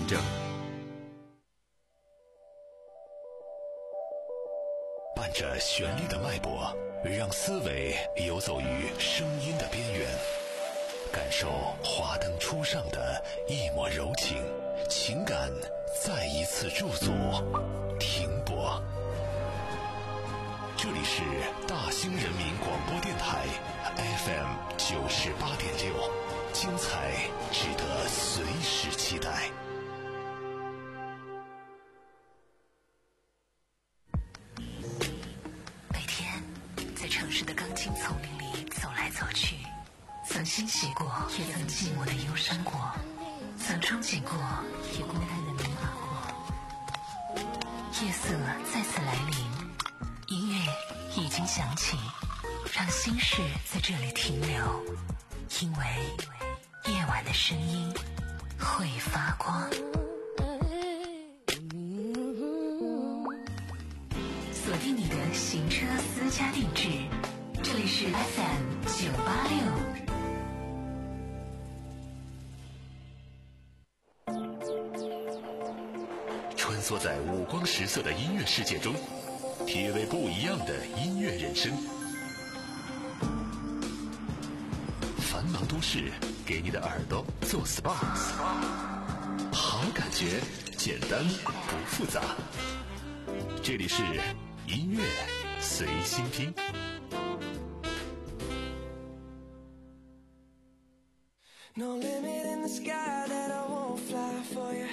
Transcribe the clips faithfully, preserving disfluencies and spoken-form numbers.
证。伴着旋律的脉搏，让思维游走于声音的边缘，感受华灯初上的一抹柔情，情感再一次驻足停泊。这里是大兴人民广播电台 F M 九十八点六，精彩值得随时期待。 每天在城市的钢筋丛林里走来走去，曾欣喜过，也曾寂寞的忧伤过，曾憧憬过，也孤单的迷茫过。夜色再次来临，音乐已经响起，让心事在这里停留，因为夜晚的声音会发光。锁定你的行车私家定制，这里是 F M 九八六。 穿梭在五光十色的音乐世界中，体味不一样的音乐人生。繁忙都市给你的耳朵做 S P A， 好感觉简单不复杂。这里是音乐随心听。 No limit in the sky that I won't fly for you.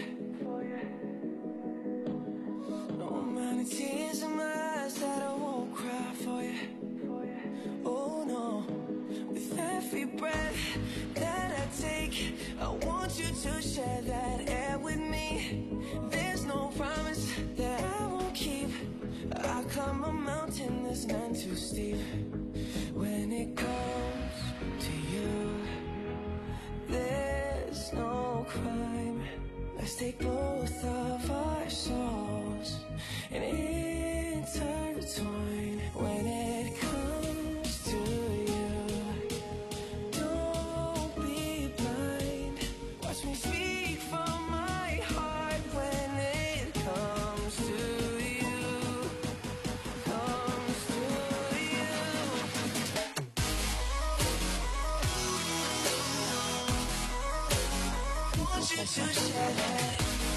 No amount of tears in my eyes that I won't cry for you. Oh no, with every breath that I take, I want you to share that air with me. There's no promise that I won't keep. I climb a mountain that's none too steep. When it comes to you, there's no crime. Let's take both of our souls and intertwine. When it comes to you, don't be blind. Watch me speak from my heart. When it comes to you, comes to you. Want you to share that.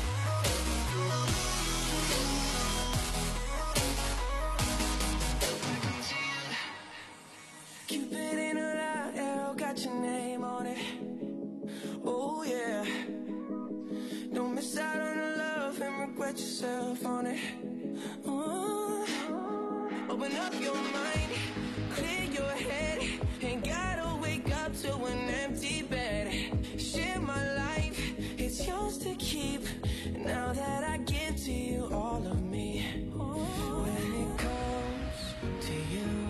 Cupid in a light arrow got your name on it. Oh yeah. Don't miss out on the love and regret yourself on it. Oh. Open up your mind, clear your head. Ain't gotta wake up to an empty bed. Share my life, it's yours to keep. Now that I give to you all of me. When it comes to you,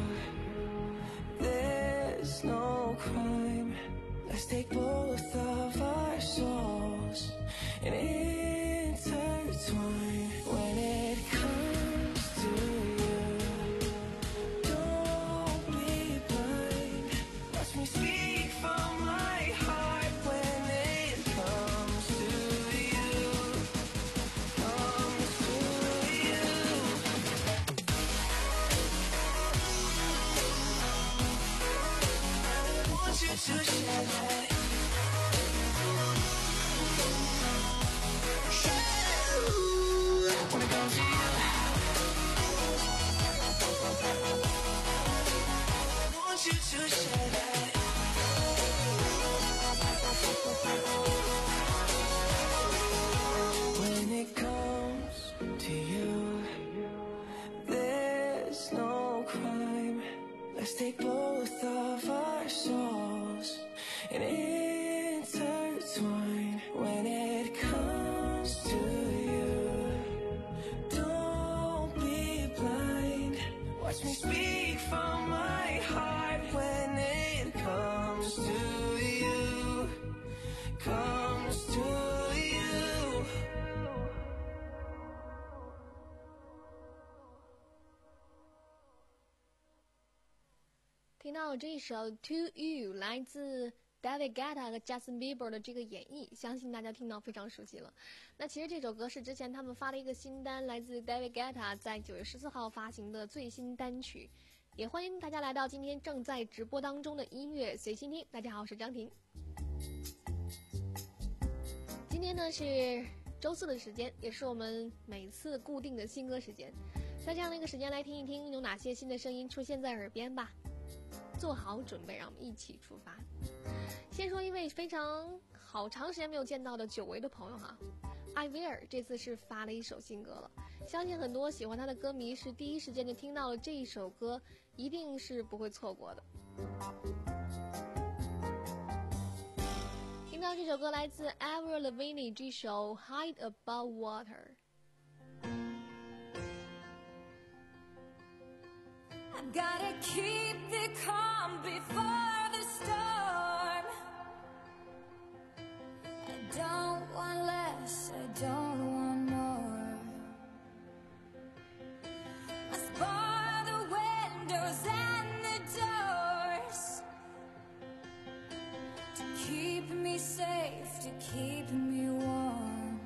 there's no crime. Let's take both of our souls and intertwine. When it comes to you, don't be blind. Watch me speak from my heart. When it comes to you, comes to you. Want you to share that. When it comes to you, want you to share that. When it comes to you, there's no crime. Let's take both of our souls and intertwine. When it comes to you, don't be blind. Watch me speak from my heart. When it comes to you, comes to you. 听到这首 To You 来自 David Guetta 和 Justin Bieber 的这个演绎，相信大家听到非常熟悉了。那其实这首歌是之前他们发了一个新单，来自 David Guetta 在九月十四号发行的最新单曲。也欢迎大家来到今天正在直播当中的音乐随心听。大家好，我是张婷。今天呢是周四的时间，也是我们每次固定的新歌时间。在这样的一个时间来听一听有哪些新的声音出现在耳边吧。做好准备，让我们一起出发。先说一位非常好长时间没有见到的久违的朋友哈，艾薇儿这次是发了一首新歌了，相信很多喜欢他的歌迷是第一时间就听到了这一首歌，一定是不会错过的。听到这首歌来自 Avril Lavigne 这首 Hide Above Water。I gotta keep the calm before the storm. I don't want less, I don't want more. Must bar the windows and the doors to keep me safe, to keep me warm.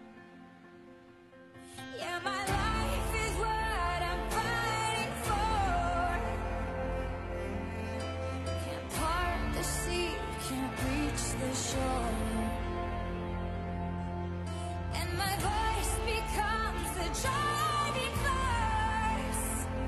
Yeah, my life is what I'm fighting for. Can't part the sea, can't reach the shore. And my voice becomes the driving force.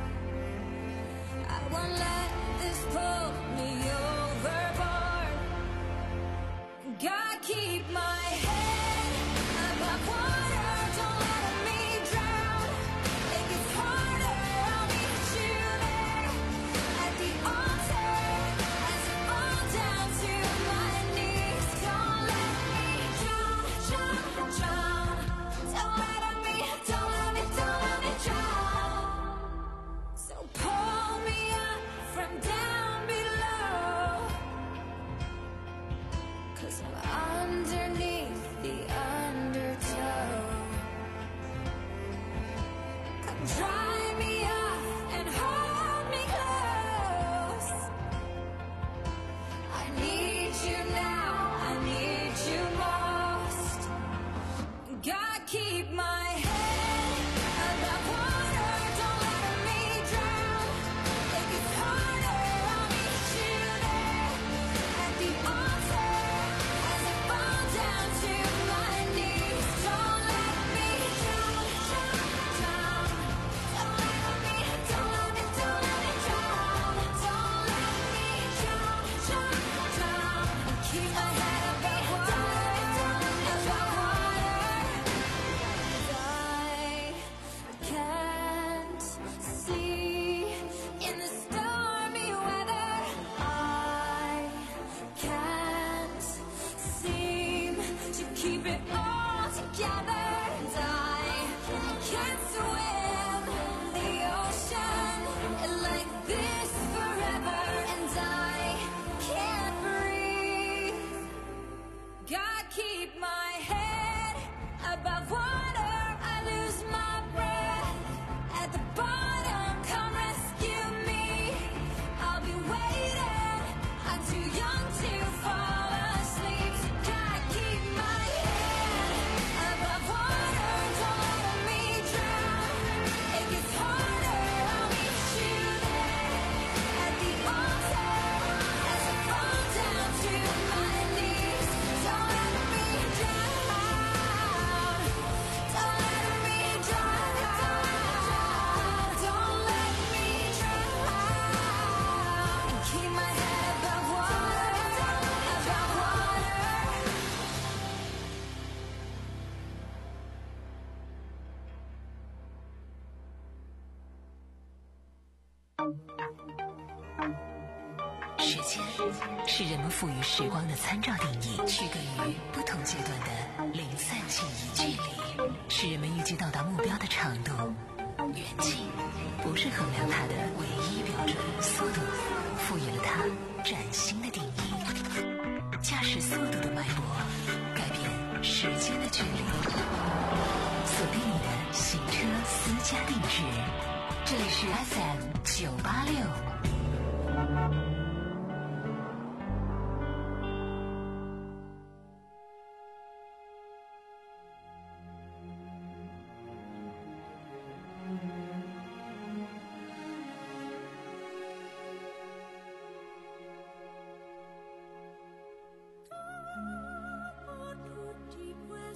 I won't let this pull me overboard. God, keep my head above water, don't let me drown. It gets harder, I'll meet you there at the altar as I fall down to my knees. Don't let me drown, drown, drown. Don't let me, don't let me, don't let me drown. So pull me up from down below, 'cause I'm underneath the undertow. Come dry me up and hold me close. I need you now, I need you most. God, keep my head above water, don't let me drown. It gets harder, I'll meet you there at the altar as I fall down to my knees. Don't let me drown, drown, drown. Don't let me, don't let me, don't let me drown. Don't let me drown, drown, drown. Keep my head above water, above water. I can't see in the stormy weather. I can't seem to keep it all together. And I can't swim the ocean like this forever. And I can't breathe. God, keep my head above water. I lose my breath at the bottom. Come rescue me. I'll be waiting. I'm too young to fall asleep. So God, keep my head above water. Don't let me drown. It gets harder. I'll meet you there at the altar as I fall down to my knees. Don't let me drown. Don't let me drown. Don't let me drown. Keep my head above water, above water. 时间是人们赋予时光的参照定义，区隔于不同阶段的零散记忆。距离是人们预计到达目标的长度，远近不是衡量它的唯一标准。速度赋予了它崭新的定义。驾驶速度的脉搏，改变时间的距离。锁定你的行车私家定制，这里是 F M 九八六。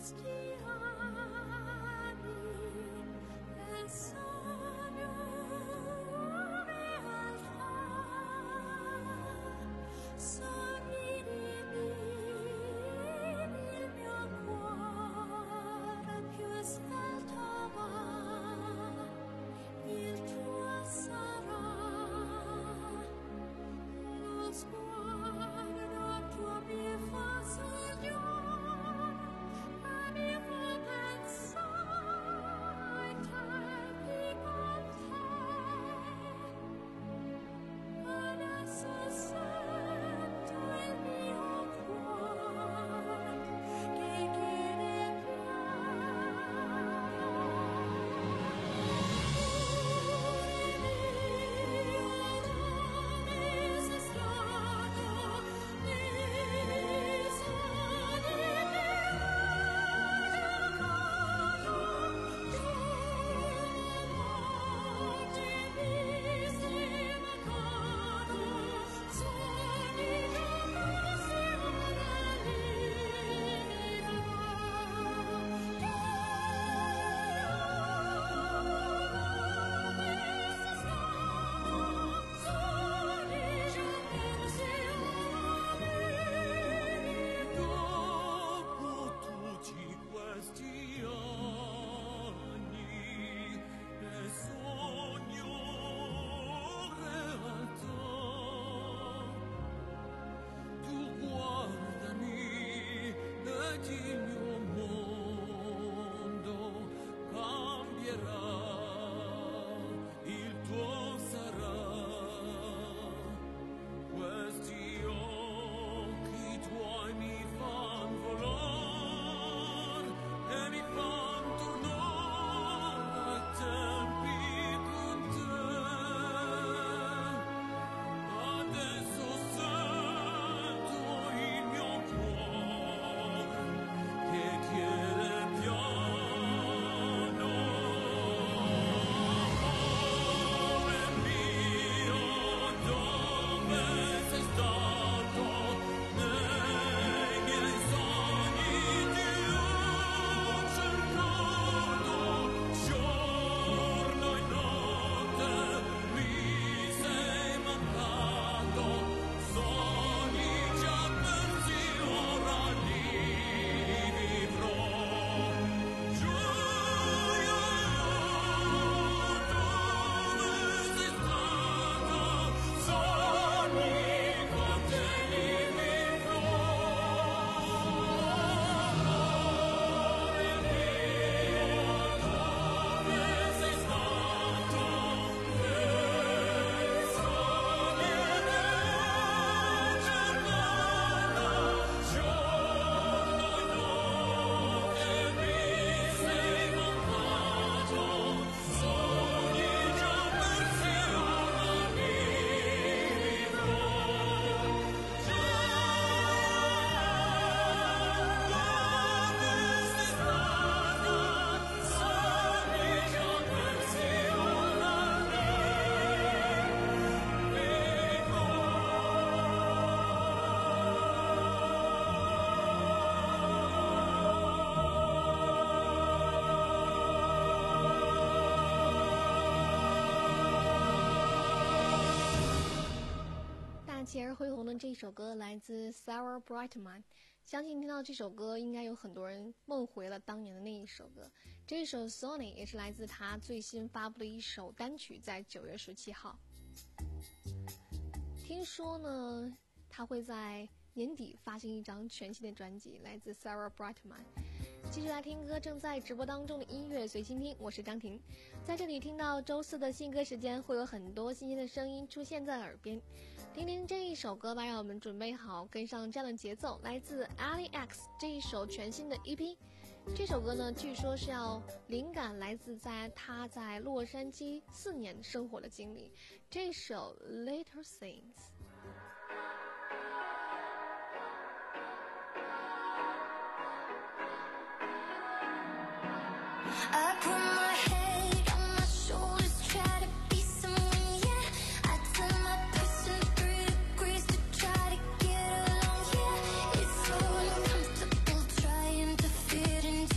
起而恢宏的这首歌来自 Sarah Brightman， 相信听到这首歌应该有很多人梦回了当年的那一首歌。这首 Sony 也是来自他最新发布的一首单曲，在九月十七号。听说呢，他会在年底发行一张全新的专辑，来自 Sarah Brightman。继续来听歌，正在直播当中的音乐随心听，我是张婷。在这里听到周四的新歌时间，会有很多新鲜的声音出现在耳边。听听这一首歌吧，让我们准备好跟上这样的节奏，来自 Ali X 这一首全新的 E P。这首歌呢，据说是要灵感来自在他在洛杉矶四年生活的经历。这首 Little Things。 I put my head on my shoulders, try to be someone, yeah. I turn my person three degrees to try to get along, yeah. It's so uncomfortable trying to fit into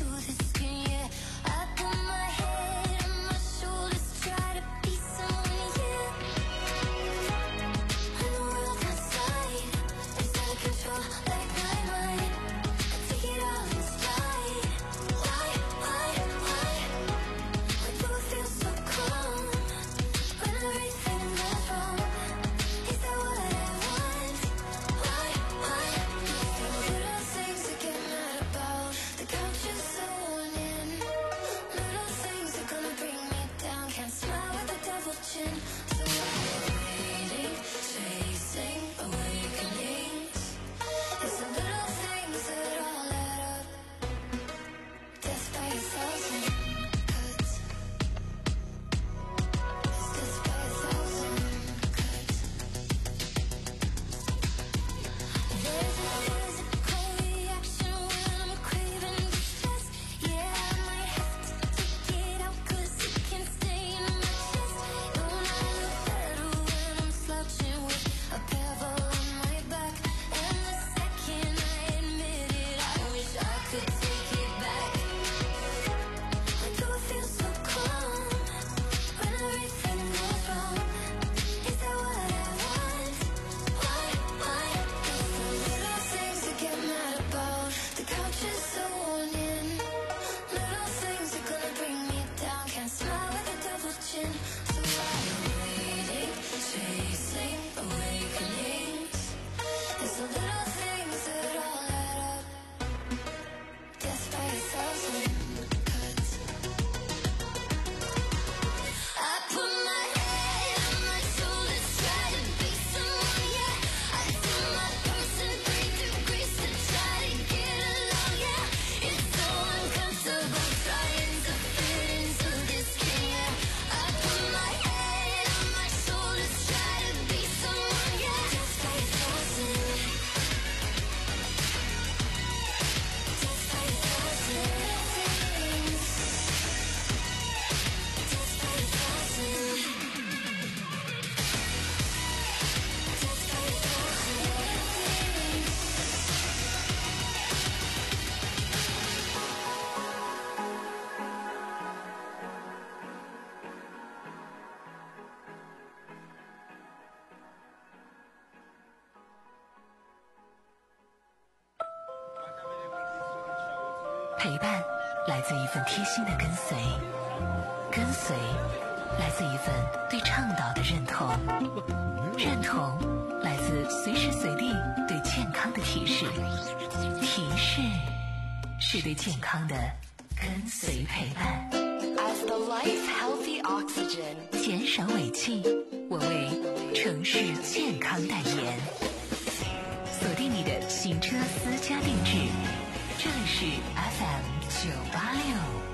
陪伴来自一份贴心的跟随，跟随来自一份对倡导的认同，认同来自随时随地对健康的提示，提示是对健康的跟随陪伴。 As the life healthy oxygen， 减少尾气，我为城市健康代言。锁定你的行车私家定制，这里是 F M 九八六。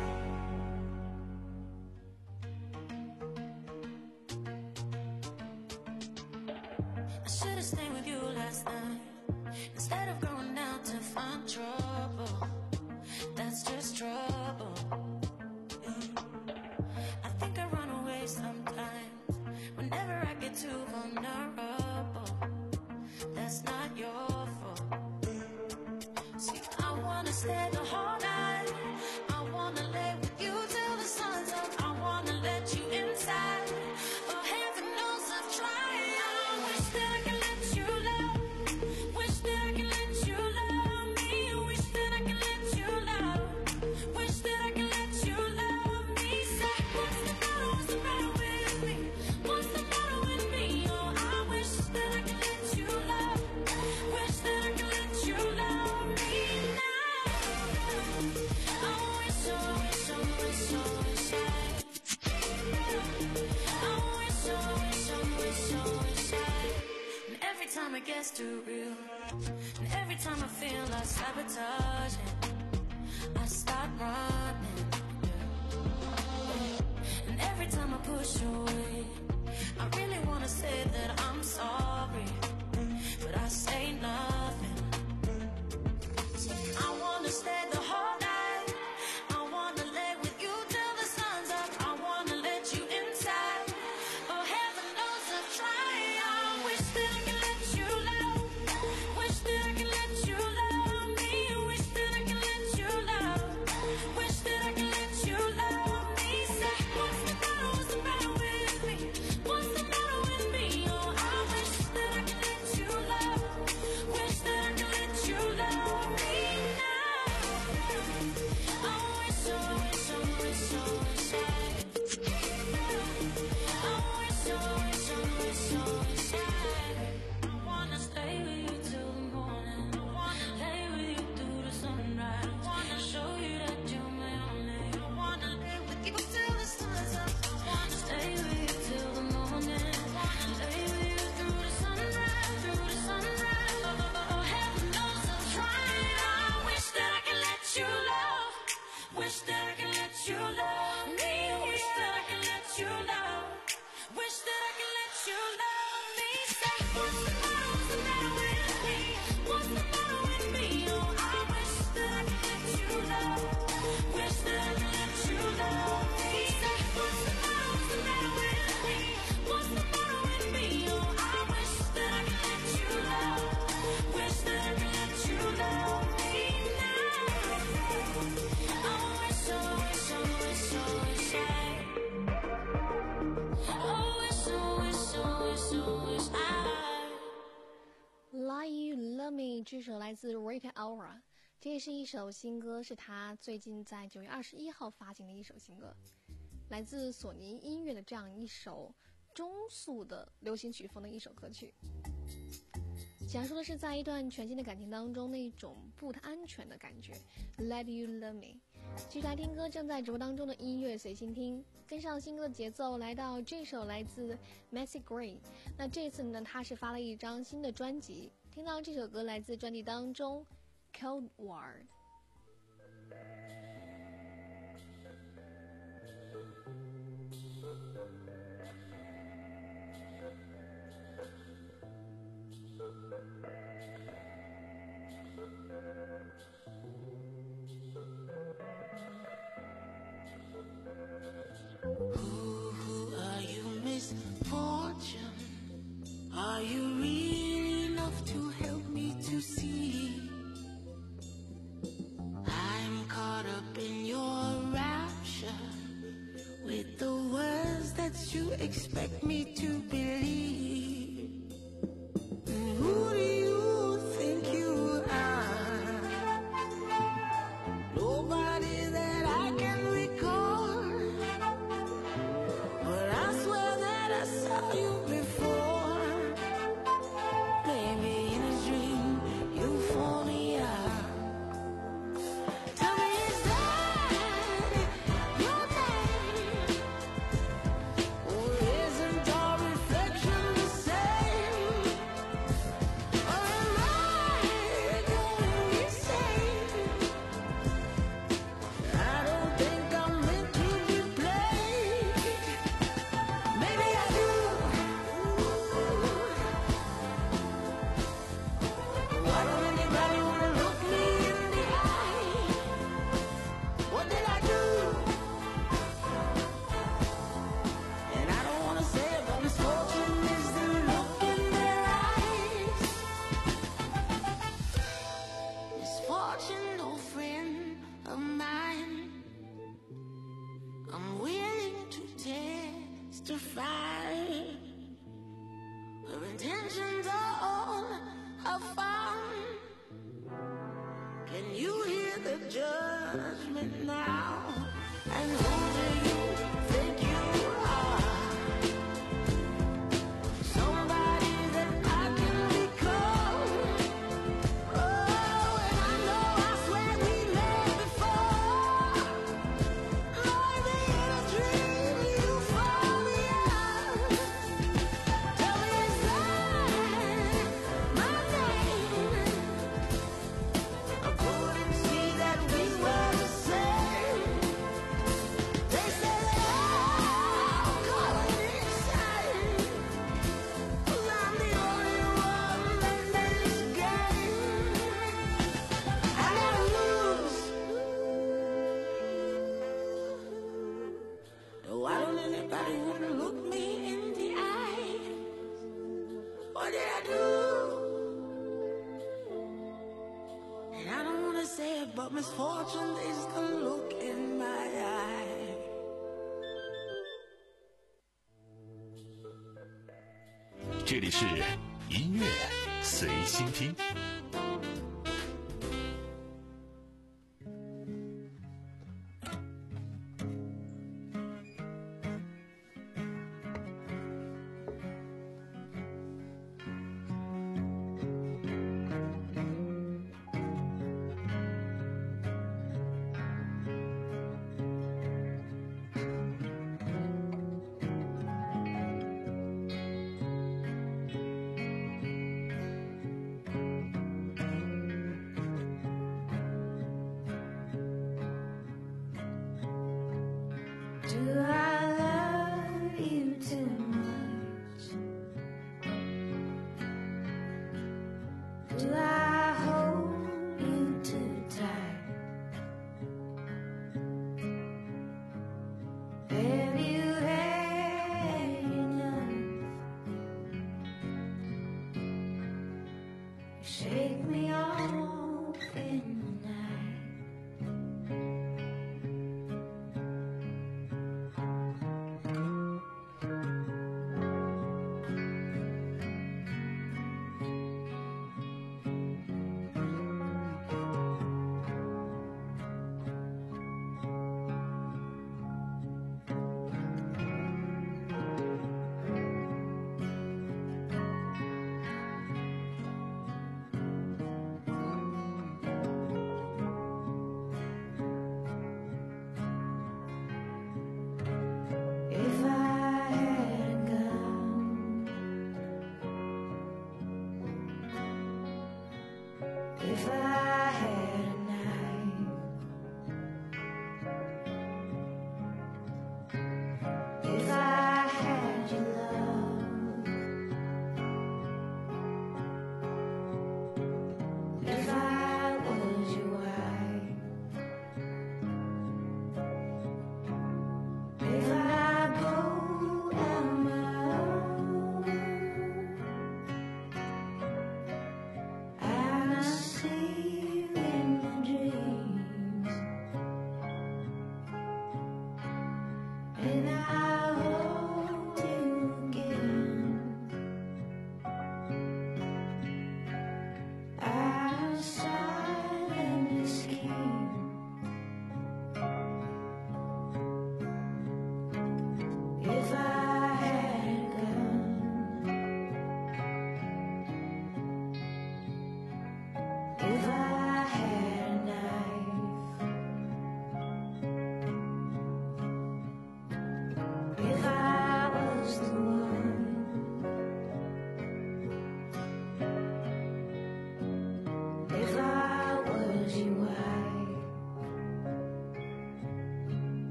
I should've stayed with you last night instead of going out to find trouble. That's just trouble. I think I run away sometimes whenever I get too vulnerable. That's not your fault. See, I wanna stay the whole night. I wanna lay with you till the sun's up. I wanna let you inside. Oh, heaven knows I've tried. I wish that I could let you love. Wish that I could let you love me. Wish that I could let you love. Wish that I could let you love me. Say, what's the matter? What's the matter with me? What's the matter with me? Oh, I wish that I could let you love. Wish that I could let you love me now. I wish, I wish, I wish, I wish I. I wish, I wish, I wish, I wish I. And every time it gets too real, and every time I feel like sabotaging, I start running. And every time I push away, I really wanna say that I'm sorry, but I say nothing. I wanna stay the whole night. I wanna lay with you till the sun's up. I wanna let you inside. Oh, heaven knows I've tried. I wish that I could let you love. Wish that I could let you love me. Wish that I could let you love. Wish that I could let you love me. Say, what's the matter? What's the matter with me? What's the matter with me? Oh, I wish that I could let you love. Wish that I could let you love me now. I wish, I wish, I wish, I wish I. I wish, I wish, I wish, I wish I. I wanna stay with you till the morning. I wanna lay with you through the sunrise. I wanna show you that you're my only. I wanna lay with you till the sun's up. I wanna stay with you till the morning. I wanna lay with you through the sunrise, through the sunrise. Oh, heaven knows I've tried. I wish that I could let you love. Wish that I could let you love me. Wish that I could let you love. Wish that I could let you love me. Say, what's the matter? What's the matter with me? What's the matter with me? Oh, I wish that I could let you love. Wish that I could let you love me. Say, what's the matter? What's the matter with me? What's the matter with me? Oh, I wish that I could let you love. Wish that I could let you love me now. I wish, I wish, I wish, I wish I. I wish, I wish, I wish, I wish I. Lie You Love Me 这首来自 Rita Ora， 这也是一首新歌，是他最近在九月二十一号发行的一首新歌，来自索尼音乐的这样一首中速的流行曲风的一首歌曲，讲述的是在一段全新的感情当中那种不太安全的感觉。 Let You Love Me， 继续来听歌，正在直播当中的音乐随心听，跟上新歌的节奏，来到这首来自 Macy Gray。 那这次呢，他是发了一张新的专辑，听到这首歌来自专辑当中 Cold War。 Who are you, misfortune? Are you real enough to help me to see? I'm caught up in your rapture with the words that you expect me to believe. And who do you think you are? Nobody I'm willing to testify. Her intentions are all of fun. Can you hear the judgment now? And who do you think you are? Somebody that I can become. Oh, and I know I swear we met before. Maybe in a dream you found me out. Tell me is that my name? I couldn't see that we were the same. They say I'm calling insane, 'cause I'm the only one in this game. I never lose. No, why don't anybody wanna look me in the eye? What did I do? And I don't wanna say it, but misfortune is the look in my eye. "这里是音乐随心听。 Do I love you too much? Do I hold you too tight? Have you had enough? Shake me off in the night.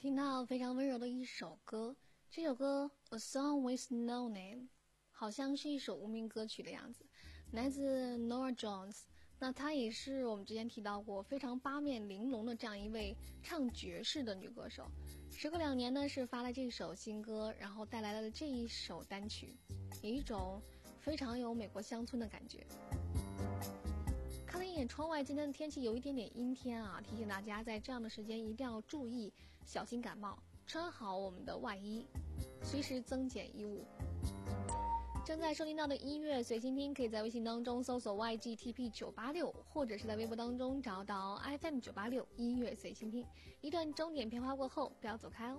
听到非常温柔的一首歌，这首歌 A Song With No Name 好像是一首无名歌曲的样子，来自 Norah Jones。 那她也是我们之前提到过非常八面玲珑的这样一位唱爵士的女歌手。时隔两年呢，是发了这首新歌，然后带来了这一首单曲，有一种非常有美国乡村的感觉。看了一眼窗外，今天的天气有一点点阴天啊，提醒大家在这样的时间一定要注意小心感冒，穿好我们的外衣，随时增减衣物。正在收听到的音乐随心听，可以在微信当中搜索 Y G T P 九八六， 或者是在微博当中找到 F M 九八六 音乐随心听。一段钟点片花过后，不要走开哦。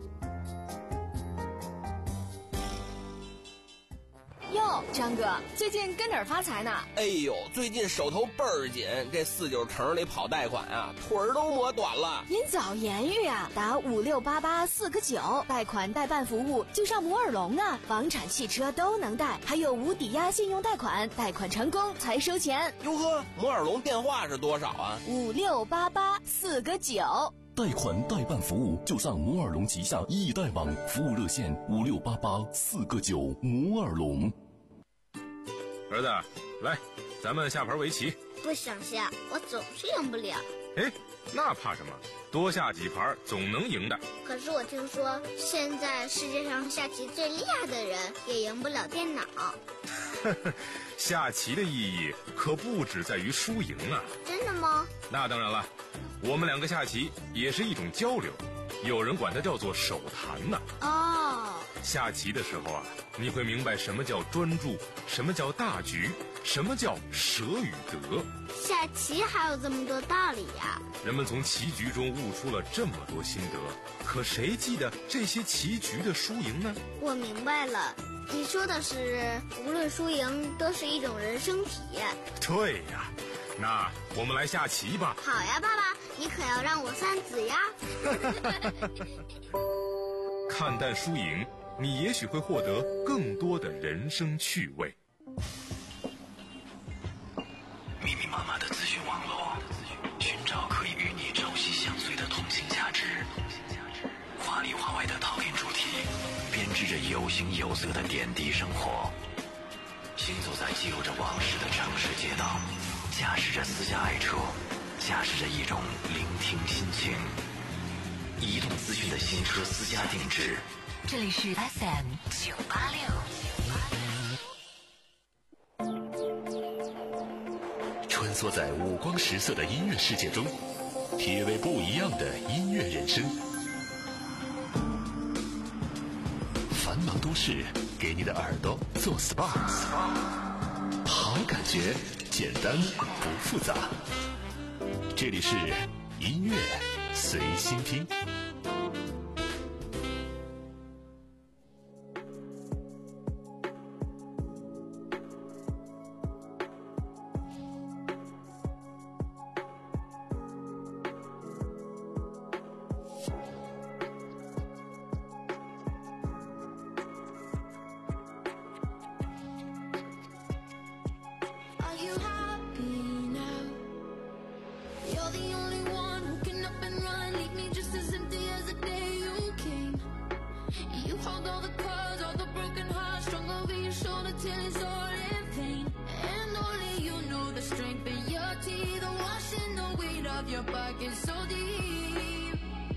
哟，张哥，最近跟哪儿发财呢？ 哎呦，最近手头倍儿紧，这四九城里跑贷款啊，腿儿都磨短了。 您早言语啊，打五六八八四个九，贷款代办服务就上摩尔龙啊，房产、汽车都能贷，还有无抵押信用贷款，贷款成功才收钱。 哟呵，摩尔龙电话是多少啊？ 五六八八四个九。 贷款代办服务就上摩尔龙旗下易贷网，服务热线五六八八四个九。摩尔龙。 儿子，来，咱们下盘围棋。 不想下，我总是赢不了。 哎，那怕什么？多下几盘总能赢的。 可是我听说，现在世界上下棋最厉害的人也赢不了电脑。 下棋的意义可不只在于输赢啊。 真的吗？ 那当然了，我们两个下棋也是一种交流，有人管它叫做手谈呢。 哦， 下棋的时候啊，你会明白什么叫专注，什么叫大局，什么叫舍与得。 下棋还有这么多道理呀！ 人们从棋局中悟出了这么多心得，可谁记得这些棋局的输赢呢？ 我明白了，你说的是无论输赢都是一种人生体验。 对呀，那我们来下棋吧。 好呀，爸爸，你可要让我三子呀。 看淡输赢，你也许会获得更多的人生趣味。 密密麻麻的资讯网络，寻找可以与你朝夕相随的通信价值。话里话外的讨论主题，编织着有形有色的点滴生活。行走在记录着往事的城市街道，驾驶着私家爱车，驾驶着一种聆听心情。移动资讯的新车私家定制， 这里是 F M 九八六。 穿梭在五光十色的音乐世界中，体味不一样的音乐人生。繁忙都市给你的耳朵做 S P A， 好感觉，简单不复杂。这里是音乐随心听。 Your pocket so deep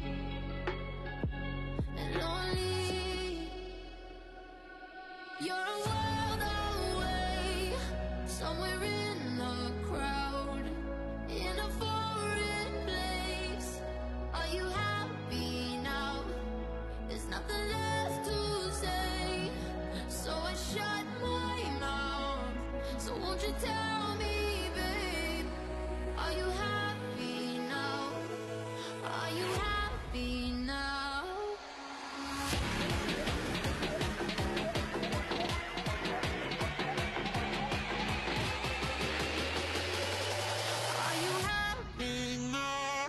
and lonely. You're a world away, somewhere in a crowd, in a foreign place. Are you happy now? There's nothing left to say, so I shut my mouth. So won't you tell me, babe, are you happy? Are you happy now? Are you happy now?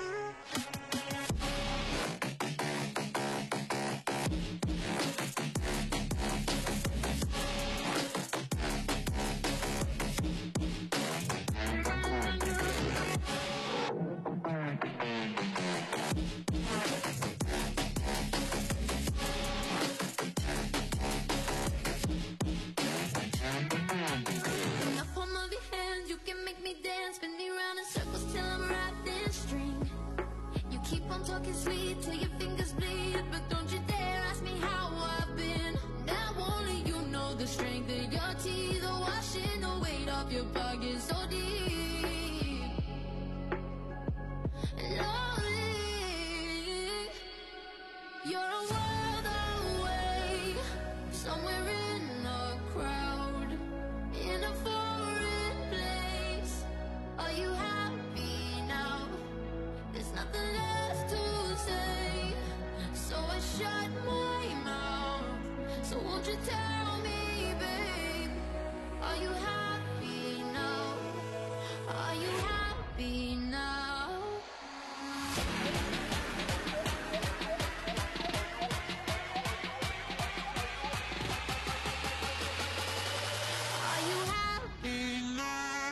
the weight of your pocket so deep. Lonely, you're a world away, somewhere in a crowd, in a foreign place. Are you happy now? There's nothing left to say, so I shut my mouth. So won't you tell me, babe, are you happy now? Are you happy now? Are you happy now?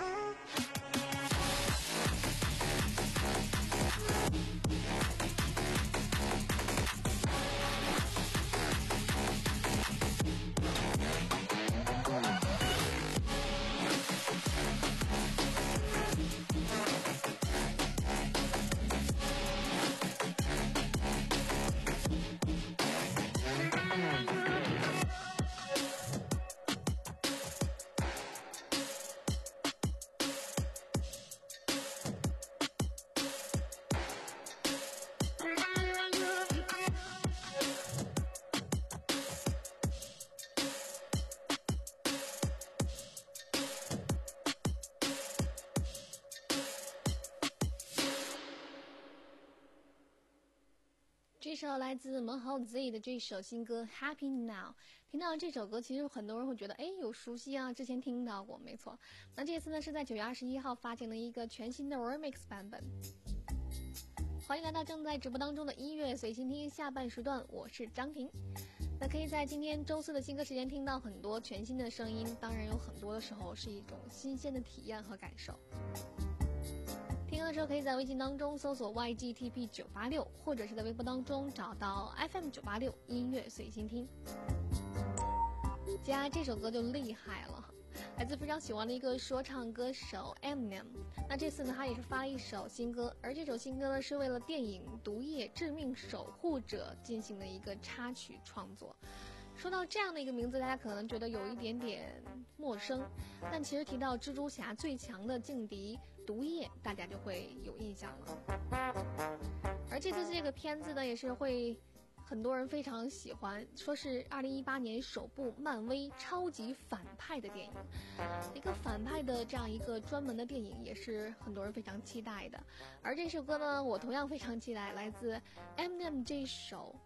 这首来自蒙豪 Z 的这首新歌 Happy Now， 听到这首歌其实很多人会觉得哎有熟悉啊，之前听到过，没错。那这次呢是在九月二十一号发行了一个全新的 remix 版本。欢迎来到正在直播当中的音乐随心听下半时段，我是张婷。那可以在今天周四的新歌时间听到很多全新的声音，当然有很多的时候是一种新鲜的体验和感受。听歌的时候可以在微信当中搜索 Y G T P 九八六， 或者是在微博当中找到 F M 九八六音乐随心听。接下来这首歌就厉害了，来自非常喜欢的一个说唱歌手 Eminem。 那这次呢他也是发了一首新歌，而这首新歌呢是为了电影《毒液：致命守护者》进行的一个插曲创作。说到这样的一个名字，大家可能觉得有一点点陌生，但其实提到蜘蛛侠最强的劲敌毒液，大家就会有印象了。而这次这个片子呢也是会很多人非常喜欢，说是二零一八年首部漫威超级反派的电影，一个反派的这样一个专门的电影，也是很多人非常期待的。而这首歌呢我同样非常期待，来自 Eminem 这首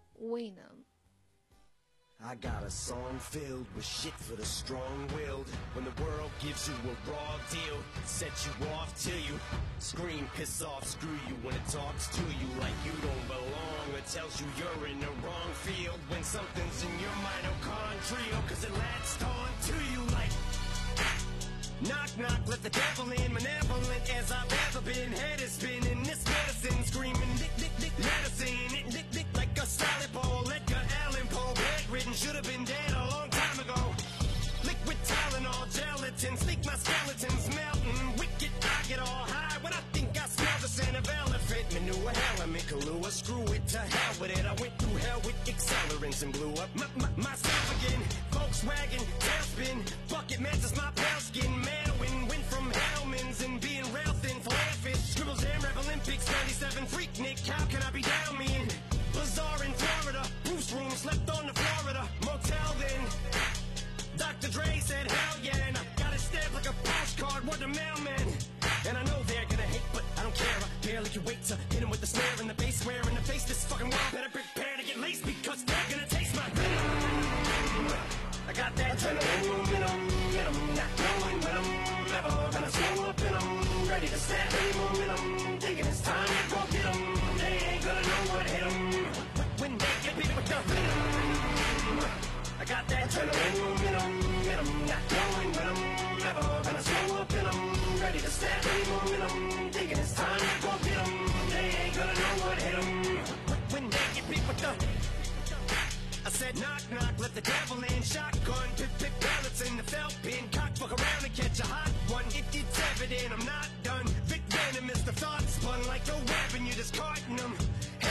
Venom。I got a song filled with shit for the strong-willed. When the world gives you a raw deal, set you off till you scream, piss off, screw you. When it talks to you like you don't belong, or tells you you're in the wrong field. When something's in your mitochondria, cause it latched on to you like knock, knock, let the devil in. Malevolent as I've ever been. Head is spinning, this medicine screaming, dick, dick, dick, medicine, it, dick, dick, like a solid ball. Edgar Allan Poe, bedridden, should have been dead a long time ago. Liquid Tylenol, gelatin, sleek my skeletons melting. Wicked, I get all high when I think I smell the scent of elephant manure. Hell, I'm in Kahlua, screw it, to hell with it. I went through hell with accelerants and blew up my, my, myself again. Volkswagen, tailspin, bucket matches my pale skin. Manowin, went from Hellman's and being rail thin for airfish. Scribbles Jam, Rap Olympics, ninety-seven, Freak Nick, how can I be down me? Bazaar in Florida, Bruce room, slept on the Florida motel then. Doctor Dre said hell yeah, and I got it stamped like a postcard, word the mailman. And I know they're gonna hate, but I don't care. I barely can wait to hit him with the snare and the bass, swear in the face. This fucking world better prepare to get laced, because they're gonna taste my venom. I got that adrenaline momentum, venom, not knowing when I'm ever gonna slow up and I'm ready to snap any momentum. Thinking it's time to go get 'em. They ain't gonna know what hit 'em when they get beat with the venom. I got that adrenaline momentum, venom, not knowing when I'm ever gonna slow up and I'm ready to snap any momentum. Thinking it's time to go get 'em. They ain't gonna know what hit 'em when they get beat with the. I said knock knock, let the devil in. Shotgun, pip pip pellets in the felt pin. Cock fuck around and catch a hot one. It, it's evident I'm not done. Vic Venom is the thought spun like a weapon, you're discarding them. Hell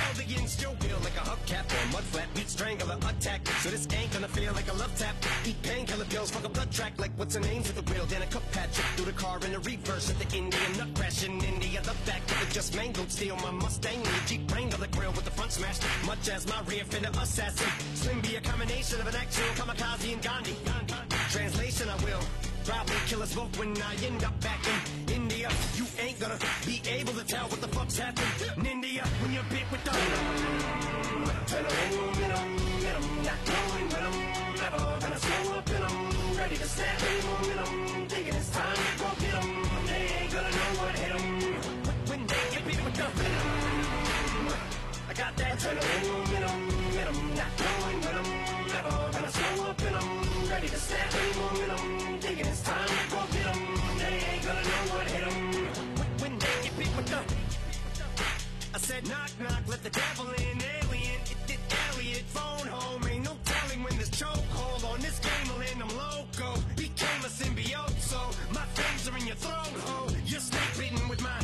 all the ends still feel like a hubcap or a mud flap. Beat strangler attack, so this ain't gonna feel like a love tap. Eat painkiller pills, fuck a blood track like what's her name's at the wheel. Then a cup patch through the car in the reverse at the Indian nut crash in India. The back of it just mangled, steal my Mustang and the Jeep Wrangler the grill with the front smashed. Much as my rear fender assassin. Slim be a combination of an actual kamikaze and Gandhi. Translation, I will probably kill us both when I end up back in India. You ain't gonna be able to tell what the fuck's happened in India when you're bit with the turn around in 'em, in 'em, not going with 'em, never gonna slow up in 'em, ready to snap any momentum, thinking it's time to go get 'em. They ain't gonna know what hit 'em when they get bit with the venom. I got that turn around in 'em, in 'em, not going with 'em, never gonna slow up in 'em, ready to snap any momentum, thinking it's time to go get 'em. They ain't gonna know what hit 'em when they get bit with the. I said knock knock, let the devil in, alien. It did Elliot, phone home, ain't no telling when this chokehold on this game will end. I'm loco, became a symbiote, so my fangs are in your throat, ho. You're snake bitten with my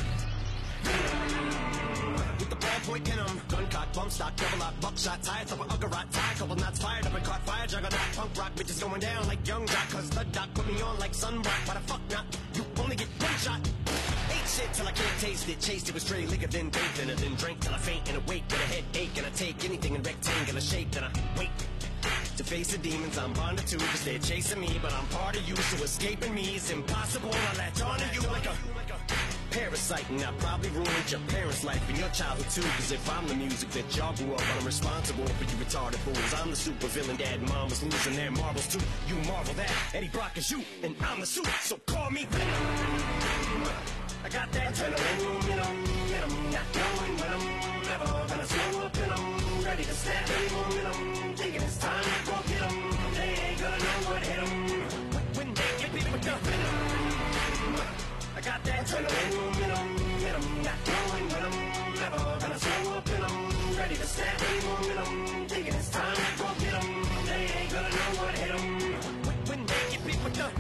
with the ballpoint in 'em. Gun cock, bump stock, double lock, buckshot, tie top of Uggarot, tie, couple knots fired up and caught fire, juggernaut, punk rock, bitches going down like young jock, cause the doc put me on like sunbrock. Why the fuck not? You only get one shot. Ate shit till I can't taste it, chased it with straight liquor, then bathed in it, then drank till I faint and awake with a headache, and I take anything in rectangular shape, then I wait to face the demons I'm bonded to, cause they're chasing me, but I'm part of you, so escaping me is impossible. I latch on to you like a parasite, and I probably ruined your parents' life and your childhood too, cause if I'm the music that y'all grew up on, I'm responsible for you retarded fools. I'm the super villain, dad and mom was losing their marbles too. You marvel that Eddie Brock is you, and I'm the suit, so call me Venom. I got that turn around in 'em, in 'em, not going with 'em, never gonna slow up in 'em, ready to snap any momentum, thinking it's time to go get 'em. They ain't gonna know what hit 'em when they get bit with the venom. I got that turn around in 'em, in 'em, not going with 'em, never gonna slow up in 'em, ready to snap any momentum, thinking it's time to go get 'em. They ain't gonna know what hit 'em when they get bit with the.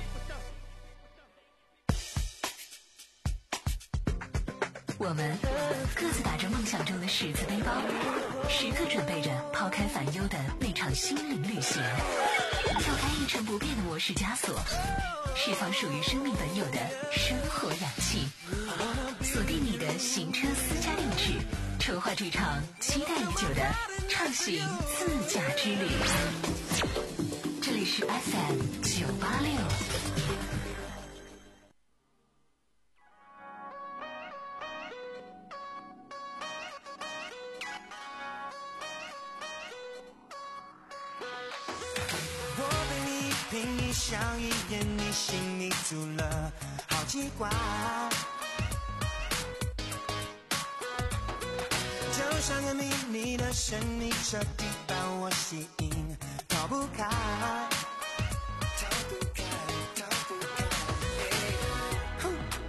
我们各自打着梦想中的十字背包，时刻准备着抛开烦忧的那场心灵旅行，跳开一成不变的模式枷锁，释放属于生命本有的生活氧气，锁定你的行车私家定制，筹划这场期待已久的畅行自驾之旅。这里是 F M 九八六。 笑一眼，你心里住了好几关，就像个秘密的神秘，彻底把我吸引，逃不开，逃不开，逃不开。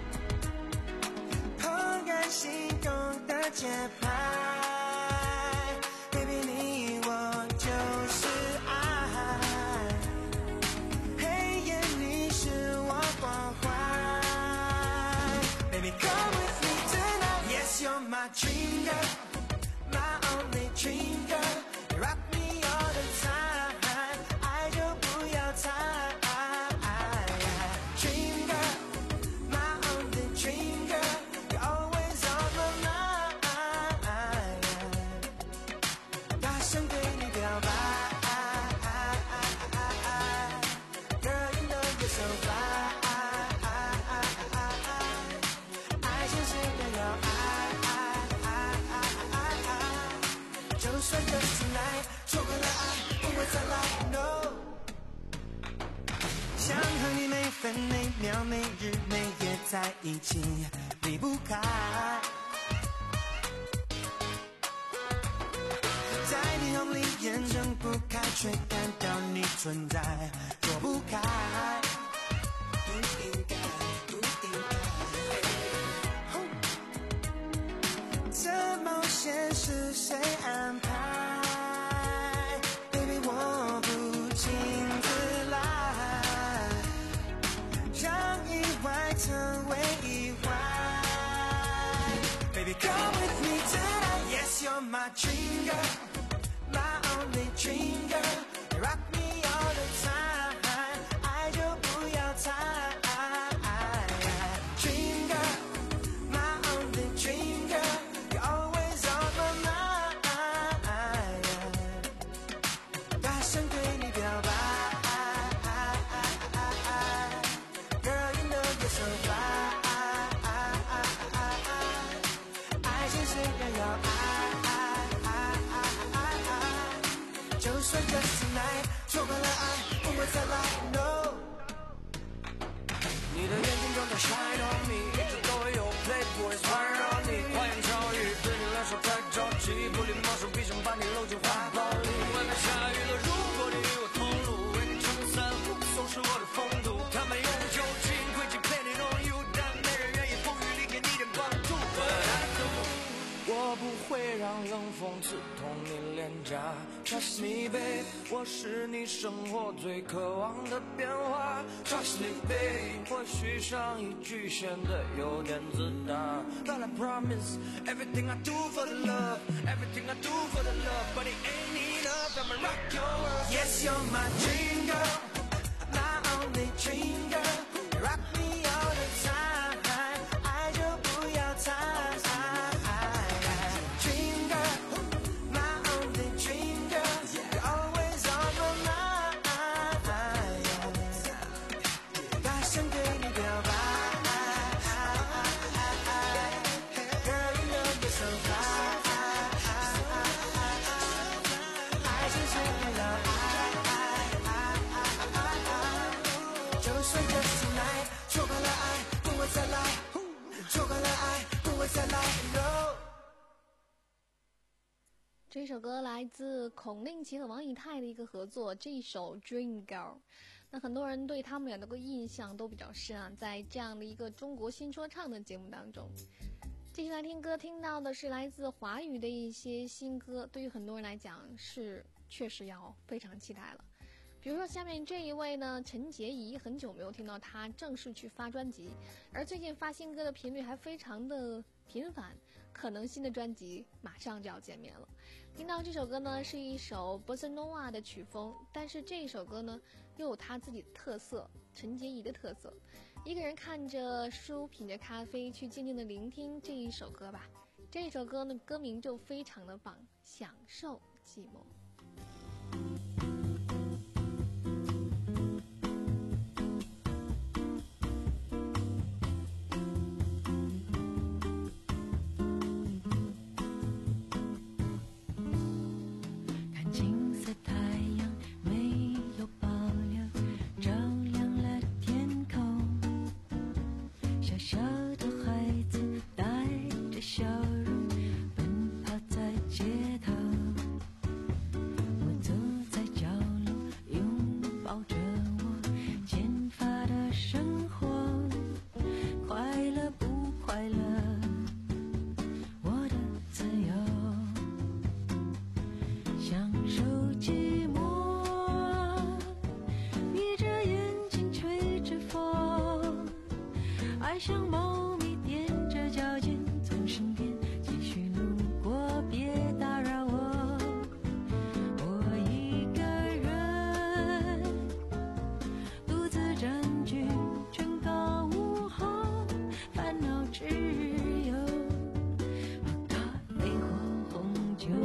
怦然心动的节拍。My dream girl, my only dream girl, rock me all the time, 爱就不要猜。Dream girl, my only dream girl, you're always on my mind. 大声对你表白 ，Girl you know you're so fly. 爱情是个要爱。就算这次来错过了爱，不会再来 ，No。想和你每分每秒每日每夜在一起，离不开。在霓虹里眼睁不开，却感到你存在，躲不开。不应该，不应该。这冒险是谁安排 ？Baby， 我不请自来，让意外成为意外。Baby， come with me tonight. Yes, you're my my dream girl, my only dream girl. Rock me all the time, 爱就不要猜。Dream girl, my only dream girl, you're always on my mind. 大声对你表白 ，Girl you know you're so fly。爱情虽然要爱，就算 just tonight 错过了爱，不会再来 ，No。你的眼睛中在 shine on me， 一直都会有 playboys 环绕你，花言巧语对你来说太着急，不礼貌手臂想把你搂进怀抱里。外面下雨了，如果你与我同路，为你撑伞护送是我的风度。他们用酒精诡计 planning on you， 但没人愿意风雨里给你点帮助。But I do， 我不会让冷风刺痛你脸颊。Trust me, babe， 我是你生活最渴望的变化。Trust me, babe， 或许上一句显得有点自大 ，But I promise everything I do for the love, everything I do for the love, but it ain't enough. I'ma rock your world. Yes, you're my dream girl, my only dream girl. Rock me all the time, 爱就不要猜。Dream girl, my only dream girl, you're always on my mind. 大声对你表白 ，Girl you know you're so fly。爱情虽然要爱，就算 just tonight 错过了爱，不会再来，错过了爱，不会再来 ，No。 这首歌来自孔令奇和王以太的一个合作，这首 Dream Girl。那很多人对他们俩的个印象都比较深啊，在这样的一个中国新说唱的节目当中。继续来听歌，听到的是来自华语的一些新歌，对于很多人来讲是确实要非常期待了。比如说下面这一位呢，陈洁仪，很久没有听到她正式去发专辑，而最近发新歌的频率还非常的频繁，可能新的专辑马上就要见面了。听到这首歌呢，是一首 Bossa Nova 的曲风，但是这一首歌呢又有她自己的特色，陈洁仪的特色。一个人看着书，品着咖啡，去静静的聆听这一首歌吧。这首歌呢，歌名就非常的棒，享受寂寞。 爱像猫咪踮着脚尖从身边继续路过，别打扰我，我一个人独自占据整个午后，烦恼只有喝咖啡或红酒。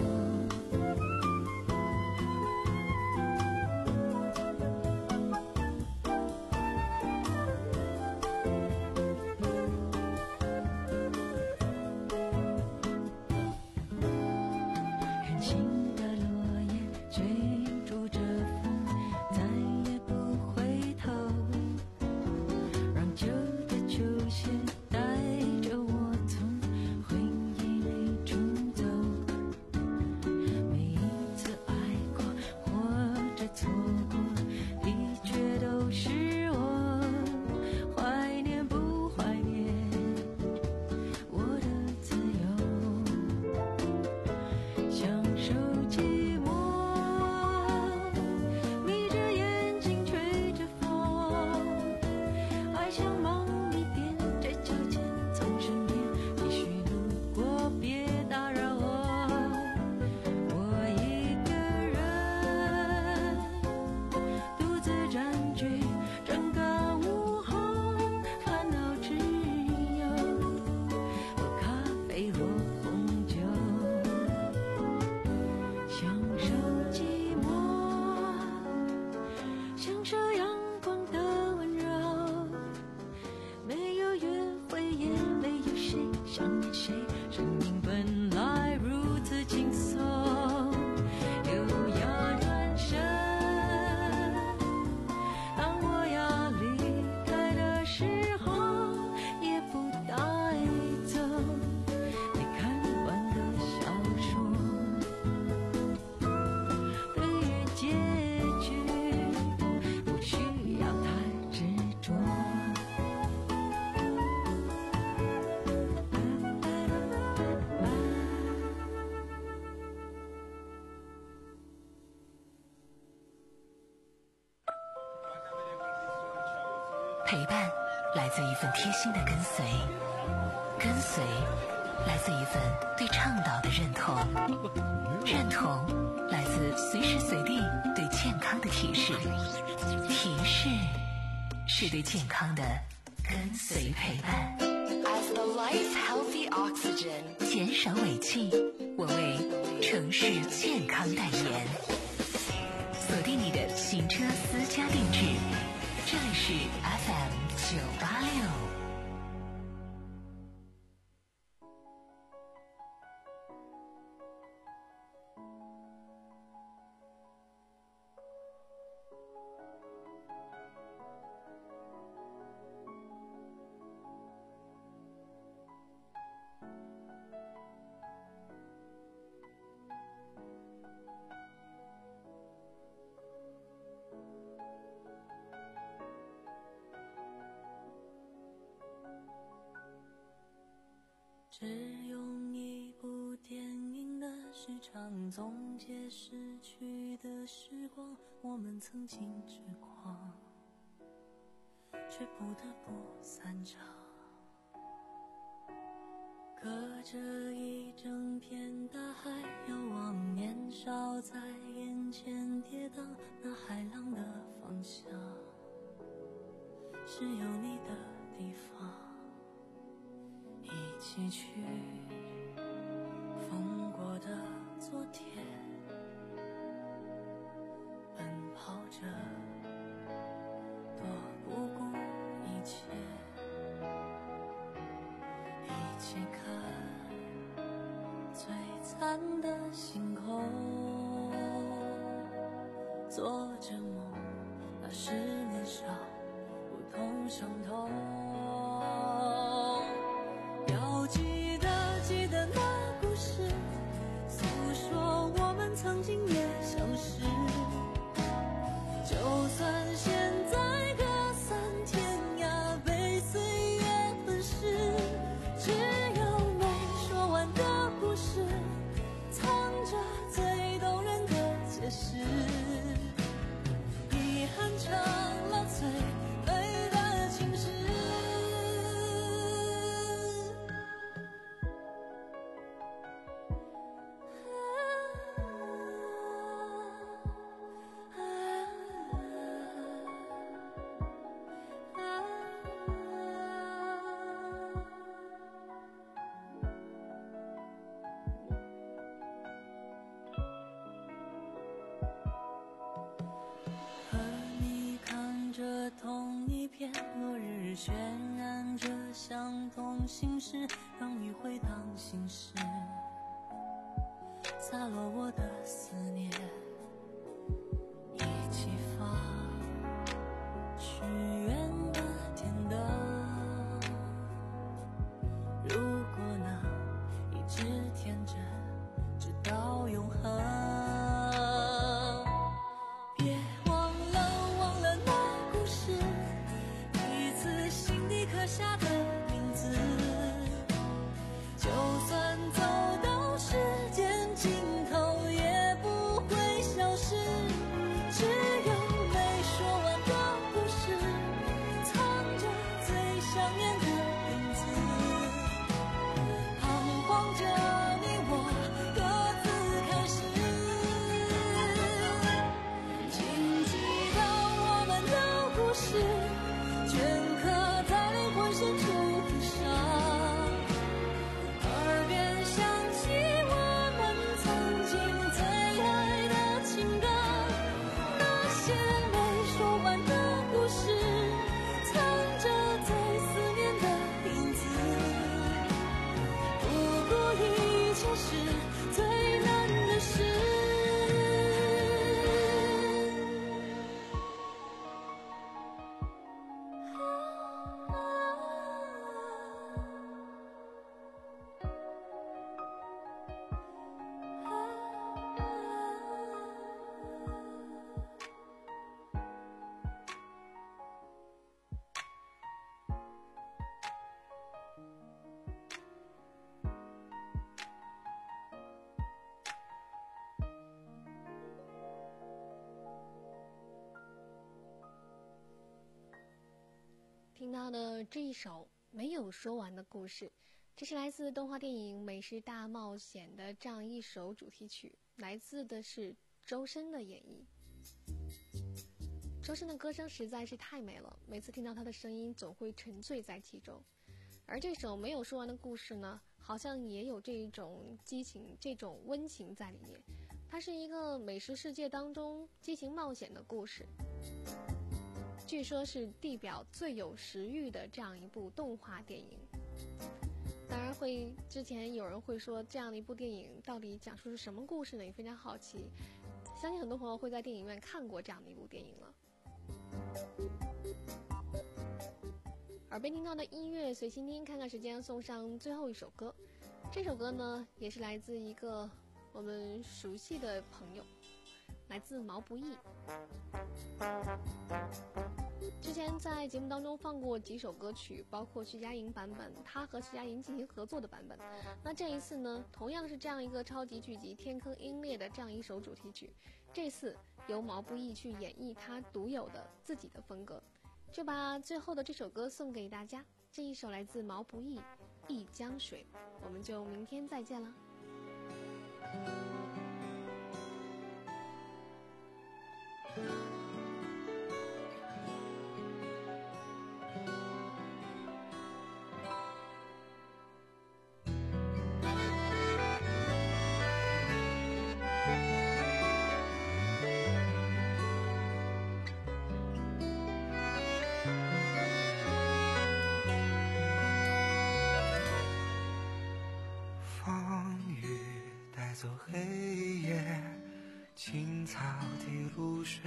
陪伴来自一份贴心的跟随，跟随来自一份对倡导的认同，认同来自随时随地对健康的提示，提示是对健康的跟随陪伴。 As the life healthy oxygen， 减少尾气，我为城市健康代言。锁定你的行车私家定制，这里是 F M 九八六。 只用一部电影的时长总结逝去的时光，我们曾经痴狂，却不得不散场。隔着一整片大海，遥望年少在眼前跌宕，那海浪的方向是有你的地方。一起去风过的昨天，奔跑着多不顾一切，一起看璀璨的星空，做着梦，那是年少不懂伤痛。要记得记得那故事，诉说我们曾经也相识，就算现在各散天涯，被岁月吞噬，只有没说完的故事，藏着最动人的解释，遗憾成了最美的情诗。和你看着同一片落日，渲染着相同心事，让余回荡心事，洒落我的思念，一起放许愿的天灯。如果能一直天真，直到永恒。别忘了，忘了那故事，彼此心底刻下的名字。就算走到世间尽头，也不会消失。 的这一首没有说完的故事，这是来自动画电影《美食大冒险》的这样一首主题曲，来自的是周深的演绎。周深的歌声实在是太美了，每次听到他的声音总会沉醉在其中。而这首没有说完的故事呢，好像也有这种激情，这种温情在里面。它是一个美食世界当中激情冒险的故事，据说是地表最有食欲的这样一部动画电影。当然会，之前有人会说这样的一部电影到底讲述是什么故事呢？也非常好奇，相信很多朋友会在电影院看过这样的一部电影了。耳边听到的音乐随心听，看看时间，送上最后一首歌。这首歌呢，也是来自一个我们熟悉的朋友，来自毛不易。之前在节目当中放过几首歌曲，包括徐佳莹版本，他和徐佳莹进行合作的版本。那这一次呢，同样是这样一个超级剧集《天坑鹰猎》的这样一首主题曲，这次由毛不易去演绎他独有的自己的风格。就把最后的这首歌送给大家，这一首来自毛不易《一江水》，我们就明天再见了。 走黑夜，青草地露水，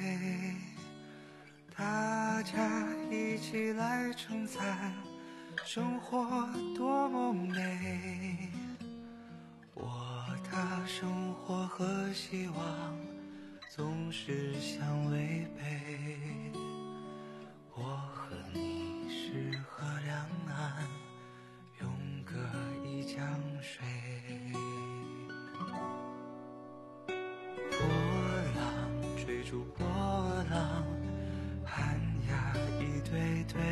大家一起来称赞生活多么美。我的生活和希望总是相违背，我和你是河两岸，永隔一江水。追逐波浪，寒鸦一对对，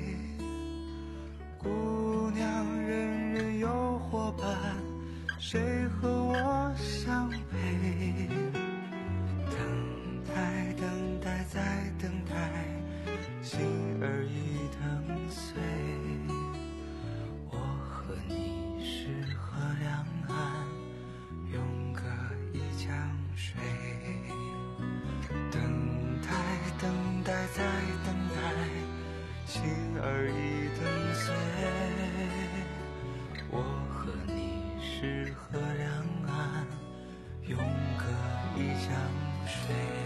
姑娘人人有伙伴，谁和我相配？等待等待再等待，心儿已等碎。我和你是河两岸，永隔一江水。等待再等待，心儿已等碎。我和你是河两岸，永隔一江水。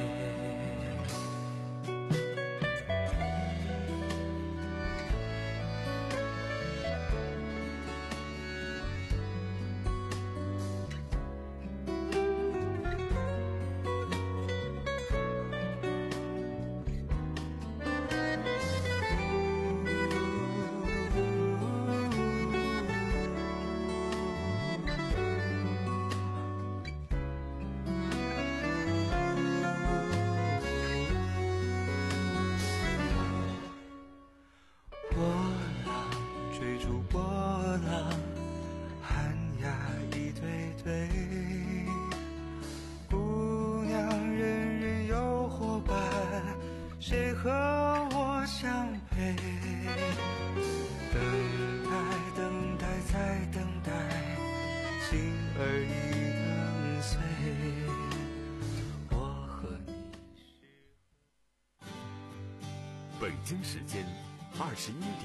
和我相配，等待等待再等待，心儿已等碎。我和你是北京时间二十一点。